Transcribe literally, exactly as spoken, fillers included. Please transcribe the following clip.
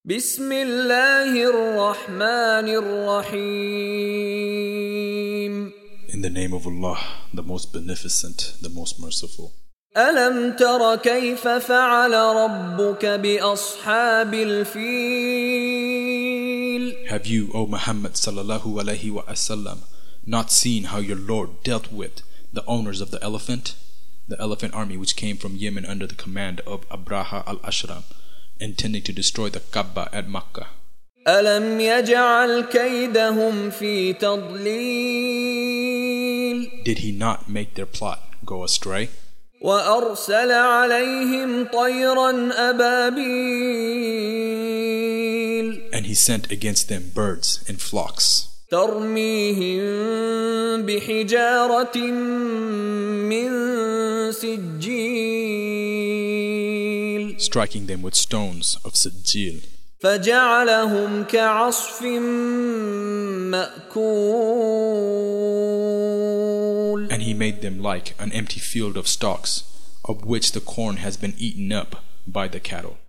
بسم الله الرحمن الرحيم. In the name of Allah, the most beneficent, the most merciful. ألم تر كيف فعل ربك بأصحاب الفيل؟ Have you, O Muhammad sallallahu alaihi wasallam, not seen how your Lord dealt with the owners of the elephant? The elephant army which came from Yemen under the command of Abraha al-Ashram, intending to destroy the Kaaba at Makkah. ألم يجعل كيدهم في تضليل؟ Did he not make their plot go astray? وأرسل عليهم طيرا أبابيل. And he sent against them birds in flocks, ترميهم بحجارة من سجيل. striking them with stones of Sijil, فجعلهم كعصف مأكول. and he made them like an empty field of stalks, of which the corn has been eaten up by the cattle.